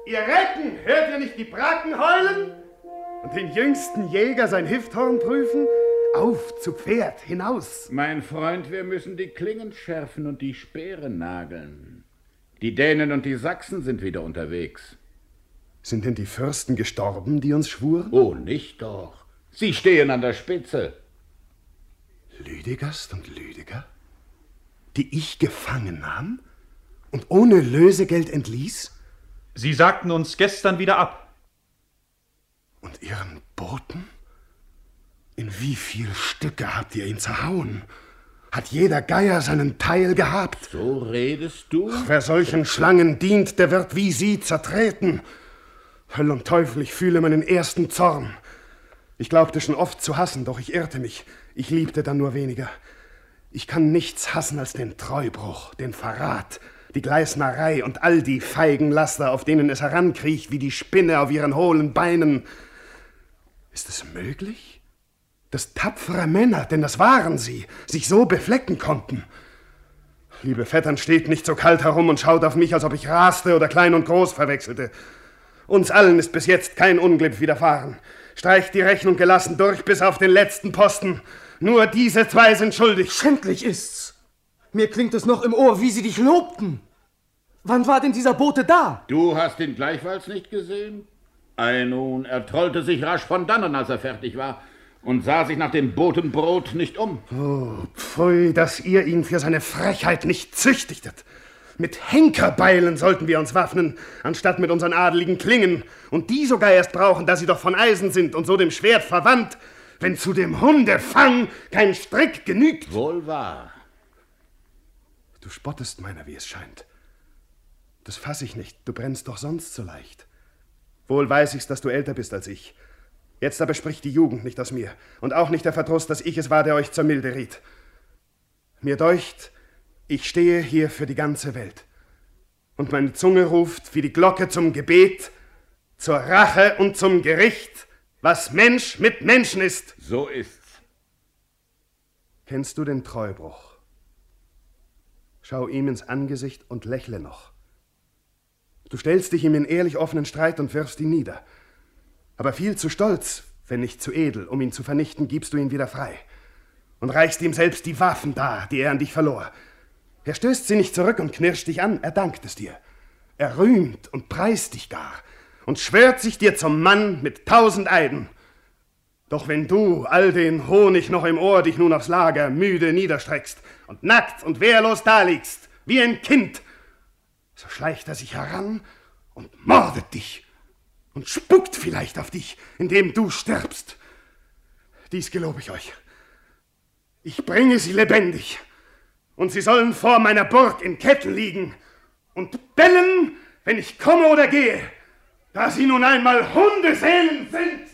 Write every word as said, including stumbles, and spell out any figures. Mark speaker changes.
Speaker 1: Ihr Recken, hört ihr nicht die Bracken heulen? Und den jüngsten Jäger sein Hifthorn prüfen? Auf, zu Pferd, hinaus!
Speaker 2: Mein Freund, wir müssen die Klingen schärfen und die Speere nageln. Die Dänen und die Sachsen sind wieder unterwegs.
Speaker 1: Sind denn die Fürsten gestorben, die uns schwuren?
Speaker 2: Oh, nicht doch. Sie stehen an der Spitze.
Speaker 1: Lüdegast und Lüdeger? Die ich gefangen nahm und ohne Lösegeld entließ?
Speaker 3: Sie sagten uns gestern wieder ab.
Speaker 1: Und Ihren Boten? In wie viel Stücke habt ihr ihn zerhauen? Hat jeder Geier seinen Teil gehabt?
Speaker 2: So redest du?
Speaker 1: Wer solchen Schlangen dient, der wird wie sie zertreten. Höll und Teufel, ich fühle meinen ersten Zorn. Ich glaubte schon oft zu hassen, doch ich irrte mich. Ich liebte dann nur weniger. Ich kann nichts hassen als den Treubruch, den Verrat, die Gleisnerei und all die feigen Laster, auf denen es herankriecht wie die Spinne auf ihren hohlen Beinen. Ist es möglich, dass tapfere Männer, denn das waren sie, sich so beflecken konnten? Liebe Vettern, steht nicht so kalt herum und schaut auf mich, als ob ich raste oder klein und groß verwechselte. Uns allen ist bis jetzt kein Unglück widerfahren. Streicht die Rechnung gelassen durch bis auf den letzten Posten. Nur diese zwei sind schuldig.
Speaker 4: Schändlich ist's. Mir klingt es noch im Ohr, wie sie dich lobten. Wann war denn dieser Bote da?
Speaker 2: Du hast ihn gleichfalls nicht gesehen? Ei nun, er trollte sich rasch von dannen, als er fertig war, und sah sich nach dem Botenbrot nicht um.
Speaker 1: Oh, pfui, dass ihr ihn für seine Frechheit nicht züchtigtet. Mit Henkerbeilen sollten wir uns waffnen, anstatt mit unseren adeligen Klingen. Und die sogar erst brauchen, da sie doch von Eisen sind und so dem Schwert verwandt, wenn zu dem Hundefang kein Strick genügt.
Speaker 2: Wohl wahr.
Speaker 1: Du spottest meiner, wie es scheint. Das fass ich nicht, du brennst doch sonst so leicht. Wohl weiß ich's, dass du älter bist als ich. Jetzt aber spricht die Jugend nicht aus mir und auch nicht der Verdruss, dass ich es war, der euch zur Milde riet. Mir deucht, ich stehe hier für die ganze Welt. Und meine Zunge ruft wie die Glocke zum Gebet, zur Rache und zum Gericht, was Mensch mit Menschen ist.
Speaker 2: So ist's.
Speaker 1: Kennst du den Treubruch? Schau ihm ins Angesicht und lächle noch. Du stellst dich ihm in ehrlich offenen Streit und wirfst ihn nieder. Aber viel zu stolz, wenn nicht zu edel, um ihn zu vernichten, gibst du ihn wieder frei. Und reichst ihm selbst die Waffen dar, die er an dich verlor. Er stößt sie nicht zurück und knirscht dich an, er dankt es dir. Er rühmt und preist dich gar und schwört sich dir zum Mann mit tausend Eiden. Doch wenn du, all den Honig noch im Ohr, dich nun aufs Lager müde niederstreckst und nackt und wehrlos daliegst, wie ein Kind, so schleicht er sich heran und mordet dich und spuckt vielleicht auf dich, indem du stirbst. Dies gelobe ich euch. Ich bringe sie lebendig, und sie sollen vor meiner Burg in Ketten liegen und bellen, wenn ich komme oder gehe, da sie nun einmal Hundeseelen sind.